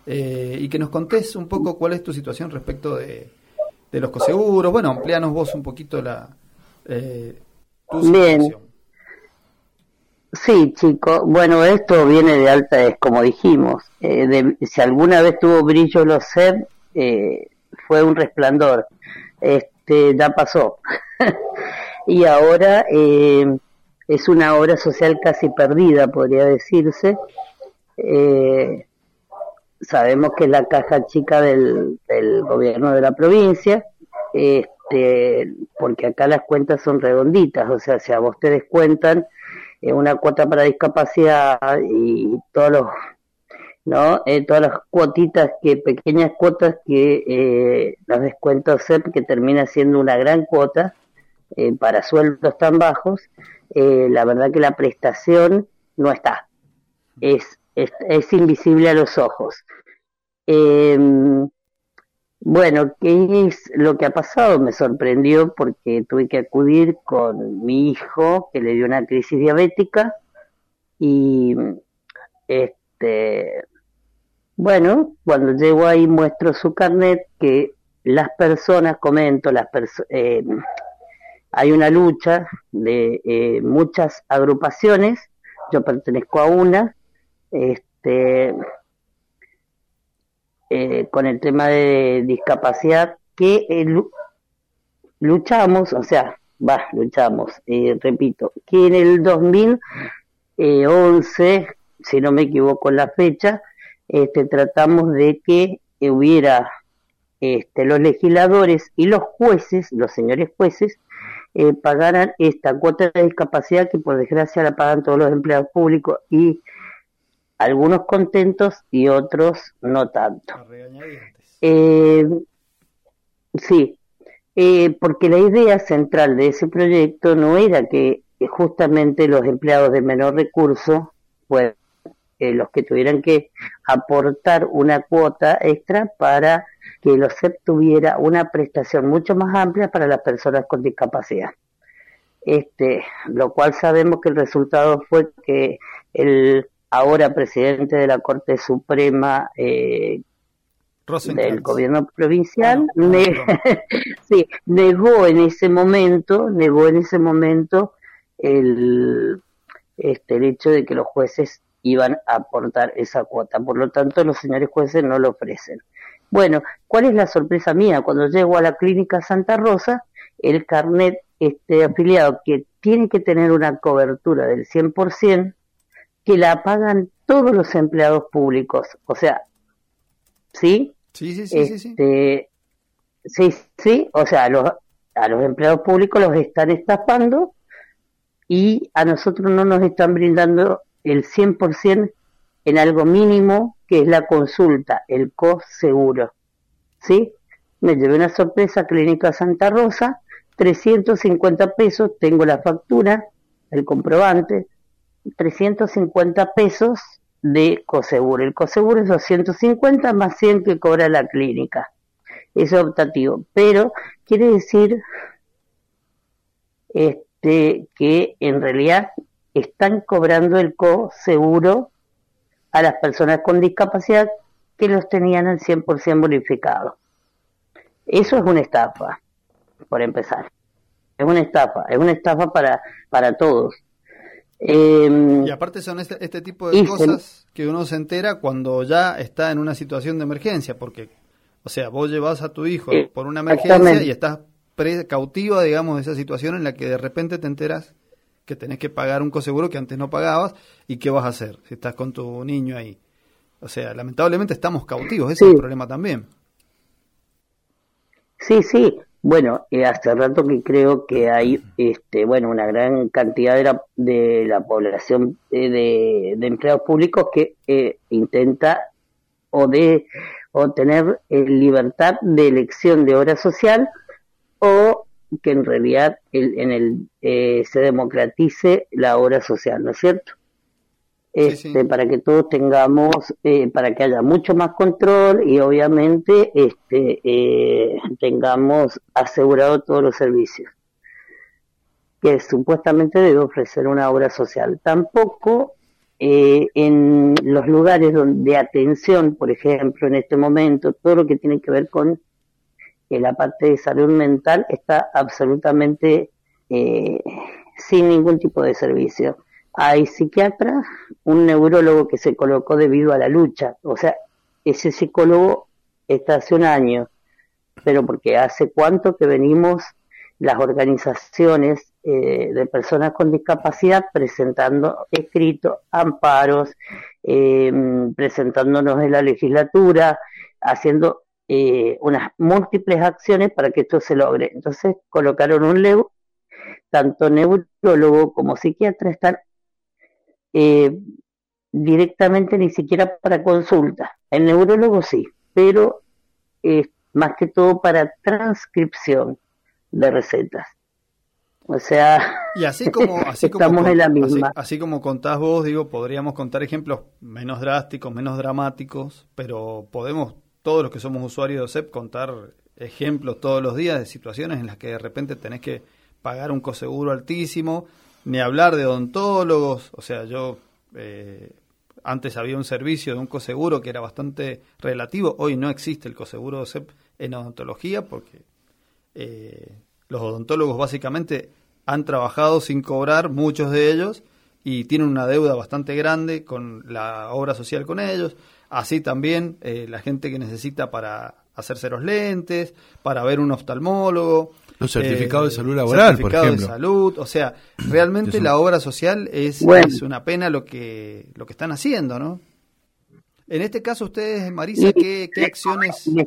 y que nos contés un poco cuál es tu situación respecto de los coseguros. Bueno, amplianos vos un poquito tu Bien, situación. sí, chico. Bueno, esto viene de alta, es como dijimos. Si alguna vez tuvo brillo los SEB, fue un resplandor. Ya pasó. Y ahora es una obra social casi perdida, podría decirse. Eh, Sabemos que es la caja chica del gobierno de la provincia, porque acá las cuentas son redonditas, o sea, si a vos te descuentan una cuota para discapacidad y todos los, ¿no? Todas las cuotitas, pequeñas cuotas que las descuentos SEP, que termina siendo una gran cuota para sueldos tan bajos, la verdad que la prestación no está, es invisible a los ojos. Eh, bueno, ¿qué es lo que ha pasado? Me sorprendió porque tuve que acudir con mi hijo que le dio una crisis diabética y este, bueno, cuando llego ahí muestro su carnet que las personas, comento, hay una lucha de muchas agrupaciones, yo pertenezco a una, este, con el tema de discapacidad que luchamos, o sea, luchamos, repito, que en el 2011, si no me equivoco en la fecha, tratamos de que hubiera los legisladores y los jueces, los señores jueces, pagaran esta cuota de discapacidad que por desgracia la pagan todos los empleados públicos y algunos contentos y otros no tanto. A regañadientes. Sí, porque la idea central de ese proyecto no era que justamente los empleados de menor recurso, pues los que tuvieran que aportar una cuota extra para que el OSEP tuviera una prestación mucho más amplia para las personas con discapacidad. Lo cual sabemos que el resultado fue que el ahora presidente de la Corte Suprema del gobierno provincial sí, negó en ese momento el hecho de que los jueces iban a aportar esa cuota. Por lo tanto, los señores jueces no lo ofrecen. Bueno, ¿cuál es la sorpresa mía? Cuando llego a la clínica Santa Rosa, el carnet afiliado que tiene que tener una cobertura del 100%, que la pagan todos los empleados públicos. O sea, ¿sí? Sí. Sí, o sea, a los empleados públicos los están estafando y a nosotros no nos están brindando el 100% en algo mínimo, que es la consulta, el coseguro. ¿Sí? Me llevé una sorpresa, Clínica Santa Rosa, 350 pesos, tengo la factura, el comprobante, 350 pesos de coseguro. El coseguro es 250 más 100 que cobra la clínica. Es optativo, pero quiere decir que en realidad están cobrando el coseguro a las personas con discapacidad que los tenían al 100% bonificado. Eso es una estafa, por empezar. Es una estafa para todos. Y aparte son este tipo de cosas que uno se entera cuando ya está en una situación de emergencia, porque, o sea, vos llevas a tu hijo por una emergencia y estás cautiva, digamos, de esa situación en la que de repente te enteras que tenés que pagar un coseguro que antes no pagabas, y qué vas a hacer si estás con tu niño ahí. O sea, lamentablemente estamos cautivos, ese es el problema también. Sí. Bueno, hace rato que creo que hay una gran cantidad de la población de empleados públicos que intenta o tener libertad de elección de obra social, o que en realidad se democratice la obra social, ¿no es cierto? Sí. Para que todos tengamos, para que haya mucho más control y obviamente tengamos asegurado todos los servicios que supuestamente debe ofrecer una obra social. Tampoco en los lugares de atención, por ejemplo, en este momento, todo lo que tiene que ver con la parte de salud mental está absolutamente sin ningún tipo de servicio. Hay psiquiatras, un neurólogo que se colocó debido a la lucha, o sea, ese psicólogo está hace un año, pero porque hace cuánto que venimos las organizaciones de personas con discapacidad presentando escritos, amparos, presentándonos en la legislatura, haciendo unas múltiples acciones para que esto se logre. Entonces colocaron tanto neurólogo como psiquiatra están directamente ni siquiera para consulta. El neurólogo sí, pero más que todo para transcripción de recetas. O sea, y así como estamos en la misma. Así como contás vos, digo, podríamos contar ejemplos menos drásticos, menos dramáticos, pero podemos, todos los que somos usuarios de OSEP, contar ejemplos todos los días de situaciones en las que de repente tenés que pagar un coseguro altísimo, ni hablar de odontólogos. O sea, yo antes había un servicio de un coseguro que era bastante relativo, hoy no existe el coseguro de OSEP en odontología porque los odontólogos básicamente han trabajado sin cobrar, muchos de ellos, y tienen una deuda bastante grande con la obra social con ellos. Así también la gente que necesita para hacerse los lentes, para ver un oftalmólogo. Los certificados de salud laboral, por ejemplo. Certificados de salud, o sea, realmente la obra social es una pena lo que están haciendo, ¿no? En este caso ustedes, Marisa, ¿qué acciones? Les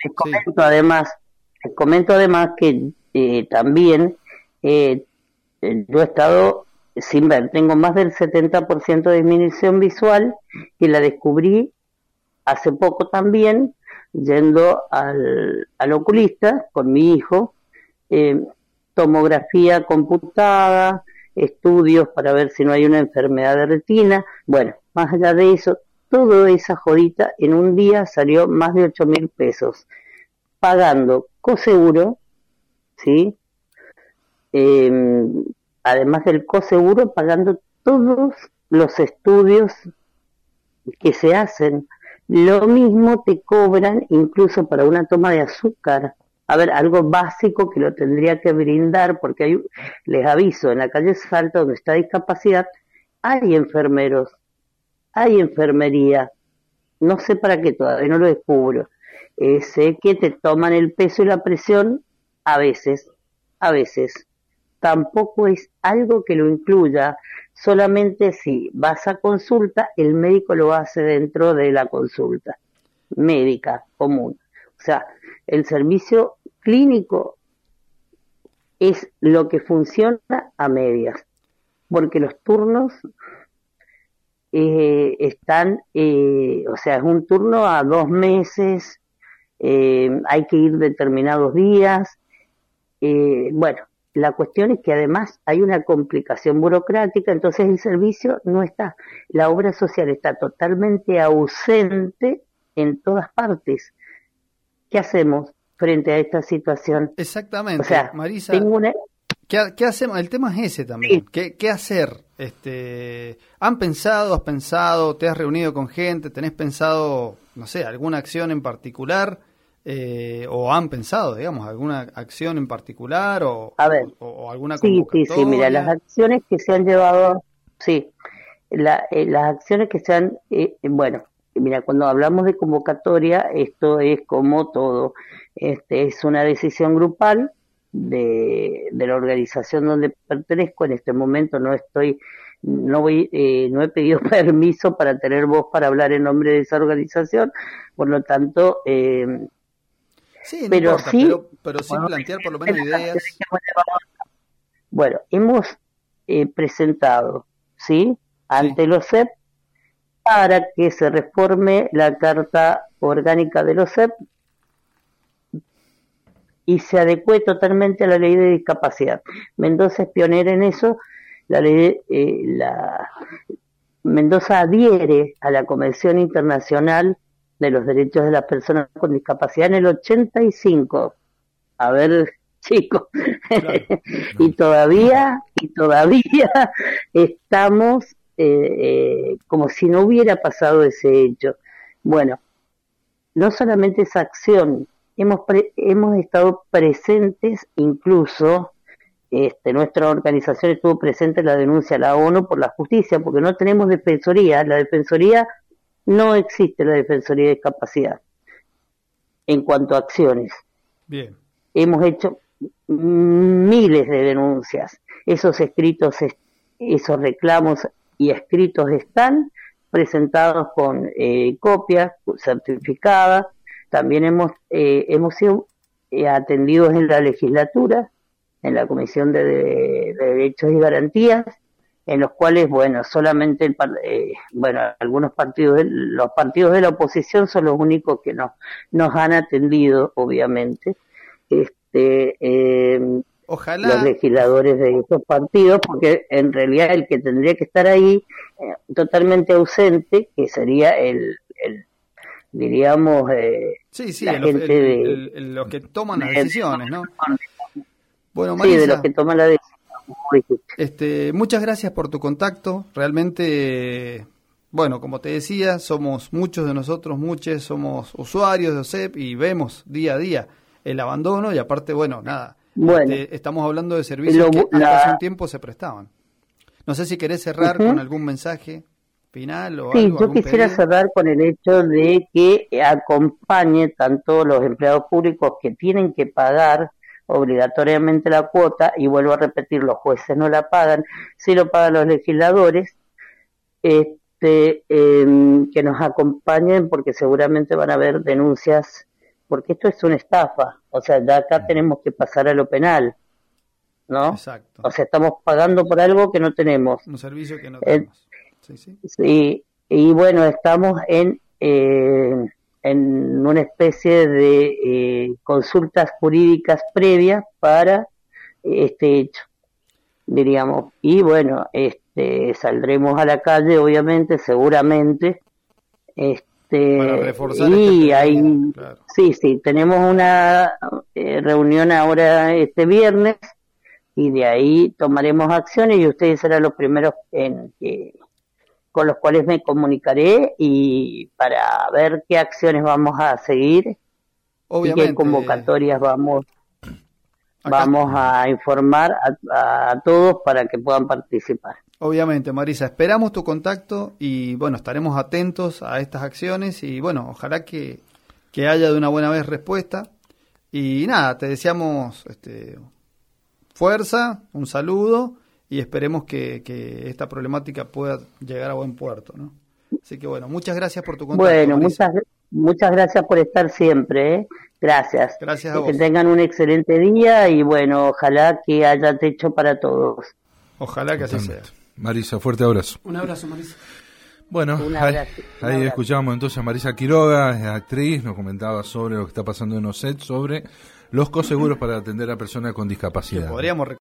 comento además que también yo he estado sin ver, tengo más del 70% de disminución visual y la descubrí hace poco también yendo al oculista con mi hijo, tomografía computada, estudios para ver si no hay una enfermedad de retina. Bueno, más allá de eso, toda esa jodita en un día salió más de 8.000 pesos, pagando coseguro, ¿sí? Además del coseguro, pagando todos los estudios que se hacen. Lo mismo te cobran incluso para una toma de azúcar. A ver, algo básico que lo tendría que brindar, porque les aviso, en la calle Salta, donde está discapacidad, hay enfermeros, hay enfermería. No sé para qué todavía, no lo descubro. Sé que te toman el peso y la presión a veces. Tampoco es algo que lo incluya, solamente si vas a consulta, el médico lo hace dentro de la consulta médica común. O sea, el servicio clínico es lo que funciona a medias, porque los turnos están, o sea, es un turno a 2 meses, hay que ir determinados días, bueno, la cuestión es que además hay una complicación burocrática, entonces el servicio no está, la obra social está totalmente ausente en todas partes. ¿Qué hacemos frente a esta situación? Exactamente, o sea, Marisa, ¿qué hacemos? El tema es ese también, sí. ¿Qué hacer? ¿Has pensado, te has reunido con gente, tenés pensado, no sé, alguna acción en particular? ¿O han pensado, digamos, alguna acción en particular o alguna convocatoria? Sí, mira, las acciones que se han llevado, las acciones que se han, bueno, mira, cuando hablamos de convocatoria, esto es como todo, es una decisión grupal de la organización donde pertenezco. En este momento no he pedido permiso para tener voz para hablar en nombre de esa organización, por lo tanto, sí, no pero importa, sí, pero sin plantear por lo menos ideas. Bueno, hemos presentado, ¿sí?, ante los OSEP para que se reforme la Carta Orgánica de los OSEP y se adecue totalmente a la Ley de Discapacidad. Mendoza es pionera en eso. Mendoza adhiere a la Convención Internacional de los Derechos de las Personas con Discapacidad en el 85. A ver, chicos, claro. y todavía estamos como si no hubiera pasado ese hecho. Bueno, no solamente esa acción, hemos estado presentes, incluso nuestra organización estuvo presente en la denuncia a la ONU por la justicia, porque no tenemos defensoría. No existe la defensoría de discapacidad en cuanto a acciones. Bien. Hemos hecho miles de denuncias. Esos escritos, esos reclamos y escritos están presentados con copias certificadas. También hemos sido atendidos en la legislatura, en la Comisión de Derechos y Garantías, en los cuales, bueno, solamente algunos partidos, los partidos de la oposición son los únicos que nos han atendido, obviamente. Ojalá los legisladores de estos partidos, porque en realidad el que tendría que estar ahí totalmente ausente, que sería diríamos los que toman las decisiones, ¿no? Bueno, Marisa, sí, de los que toman la decisión. Muchas gracias por tu contacto. Realmente, bueno, como te decía, somos muchos de nosotros, somos usuarios de OSEP y vemos día a día el abandono y aparte, bueno, nada. Bueno, estamos hablando de servicios que hace un tiempo se prestaban. No sé si querés cerrar con algún mensaje final o algo. Sí, yo quisiera cerrar con el hecho de que acompañe tanto los empleados públicos que tienen que pagar obligatoriamente la cuota, y vuelvo a repetir, los jueces no la pagan, sí lo pagan los legisladores, que nos acompañen, porque seguramente van a haber denuncias, porque esto es una estafa, o sea, ya acá tenemos que pasar a lo penal, ¿no? Exacto. O sea, estamos pagando por algo que no tenemos. Un servicio que no tenemos. Sí, y bueno, estamos en una especie de consultas jurídicas previas para este hecho, diríamos. Y bueno, saldremos a la calle, obviamente, seguramente. Para reforzar y ahí, claro. Sí, tenemos una reunión ahora este viernes y de ahí tomaremos acciones y ustedes serán los primeros con los cuales me comunicaré y para ver qué acciones vamos a seguir. Obviamente, y qué convocatorias vamos a informar a todos para que puedan participar. Obviamente, Marisa, esperamos tu contacto y bueno, estaremos atentos a estas acciones y bueno, ojalá que haya de una buena vez respuesta. Y nada, te deseamos fuerza, un saludo y esperemos que esta problemática pueda llegar a buen puerto, ¿no? Así que bueno, muchas gracias por tu contacto. Bueno, muchas gracias por estar siempre, ¿eh? Gracias. Gracias a vos. Que tengan un excelente día y bueno, ojalá que haya techo para todos. Ojalá que así sea. Marisa, fuerte abrazo. Un abrazo, Marisa. Bueno, ahí escuchábamos entonces a Marisa Quiroga, es actriz, nos comentaba sobre lo que está pasando en OSET, sobre los coseguros para atender a personas con discapacidad.